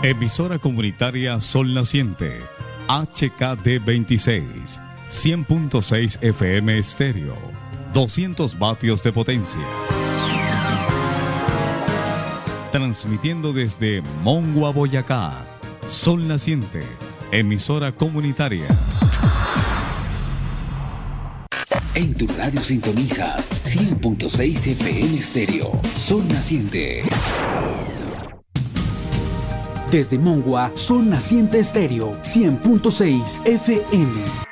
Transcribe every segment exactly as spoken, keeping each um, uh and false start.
Emisora comunitaria Sol Naciente, H K D veintiséis, cien punto seis F M estéreo, doscientos vatios de potencia. Transmitiendo desde Mongua, Boyacá, Sol Naciente, emisora comunitaria. En tu radio sintonizas cien punto seis F M estéreo, Sol Naciente. Desde Mongua, Sol Naciente estéreo, cien punto seis F M.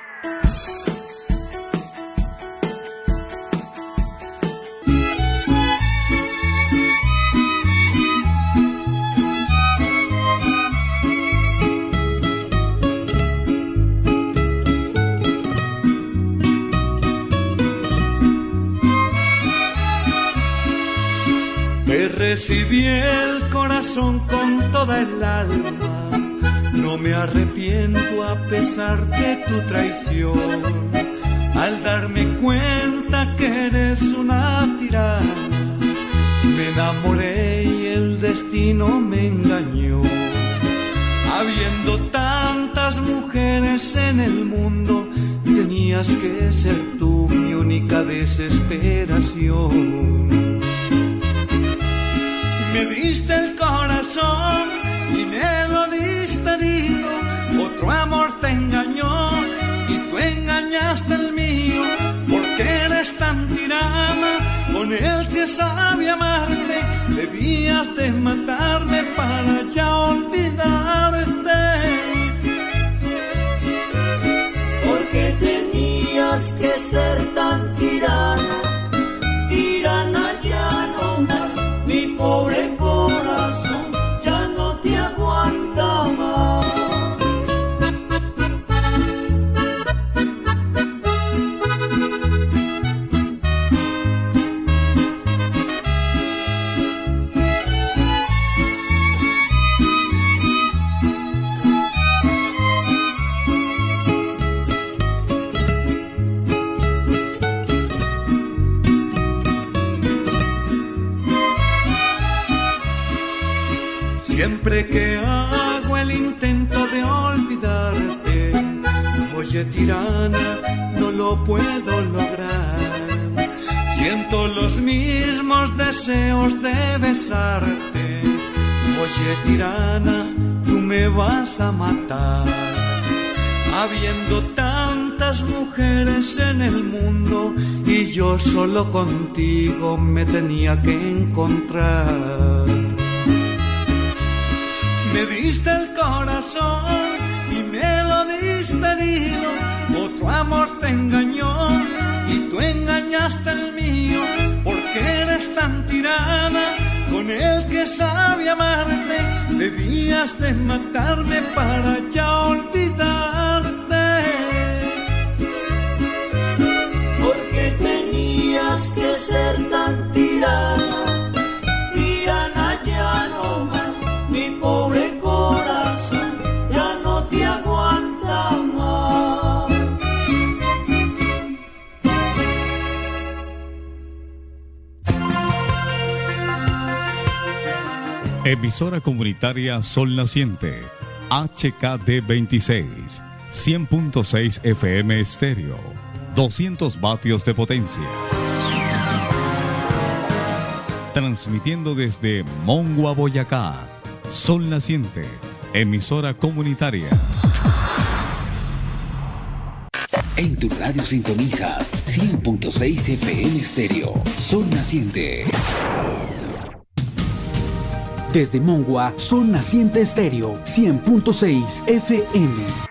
Recibí el corazón con toda el alma, no me arrepiento a pesar de tu traición. Al darme cuenta que eres una tirana, me enamoré y el destino me engañó. Habiendo tantas mujeres en el mundo, tenías que ser tú mi única desesperación. Me diste el corazón y me lo diste herido, otro amor te engañó y tú engañaste el mío, porque eres tan tirana, con el que sabe amarte, debías de matarme para ya olvidarte. Porque tenías que ser tan tirana, tirana ya no más. Mi pobre corazón ya no te aguanta más. Siempre que hago el intento de olvidarte, oye tirana, no lo puedo lograr. Siento los mismos deseos de besarte, oye tirana, tú me vas a matar. Habiendo tantas mujeres en el mundo y yo solo contigo me tenía que encontrar. Me diste el corazón y me lo diste herido, otro amor te engañó y tú engañaste el mío, porque eres tan tirana, con el que sabe amarte, debías de matarme para ya olvidarte. Porque tenías que ser tan tirana, tirana ya no más. Mi pobre corazón ya no te aguanta más. Emisora comunitaria Sol Naciente, H K D veintiséis, cien punto seis F M estéreo, doscientos vatios de potencia. Transmitiendo desde Mongua, Boyacá, Sol Naciente, emisora comunitaria. En tu radio sintonizas cien punto seis F M estéreo, Sol Naciente. Desde Mongua, Sol Naciente estéreo, cien punto seis F M.